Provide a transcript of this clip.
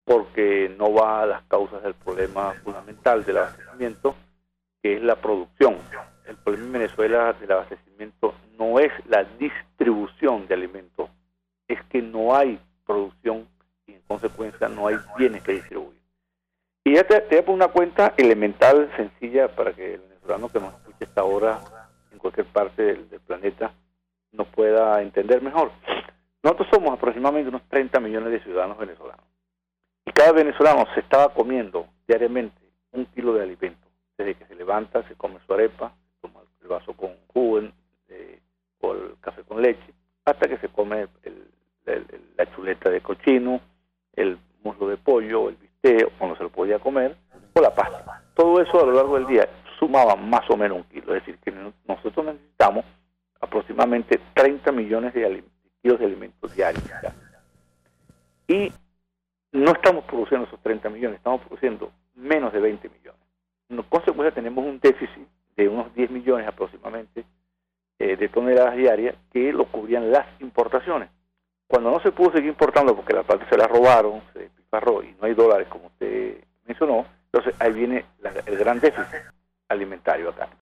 porque no va a las causas del problema fundamental del abastecimiento, que es la producción. El problema en Venezuela del abastecimiento no es la distribución de alimentos, es que no hay producción y en consecuencia no hay bienes que distribuir. Y ya te voy a poner una cuenta elemental, sencilla, para que el venezolano que nos escuche esta hora en cualquier parte del planeta nos pueda entender mejor. Nosotros somos aproximadamente unos 30 millones de ciudadanos venezolanos. Y cada venezolano se estaba comiendo diariamente 1 kilo de alimento. Desde que se levanta, se come su arepa, se toma el vaso con jugo o el café con leche, hasta que se come la chuleta de cochino, el muslo de pollo, el bistec, cuando se lo podía comer, o la pasta. Todo eso a lo largo del día sumaba más o menos 1 kilo. Es decir, que nosotros necesitamos aproximadamente 30 millones de kilos de alimentos diarios. Y no estamos produciendo esos 30 millones, estamos produciendo menos de 20 millones. En consecuencia tenemos un déficit de unos 10 millones aproximadamente de toneladas diarias que lo cubrían las importaciones. Cuando no se pudo seguir importando porque la parte se la robaron, se despifarró y no hay dólares como usted mencionó, entonces ahí viene el gran déficit alimentario acá.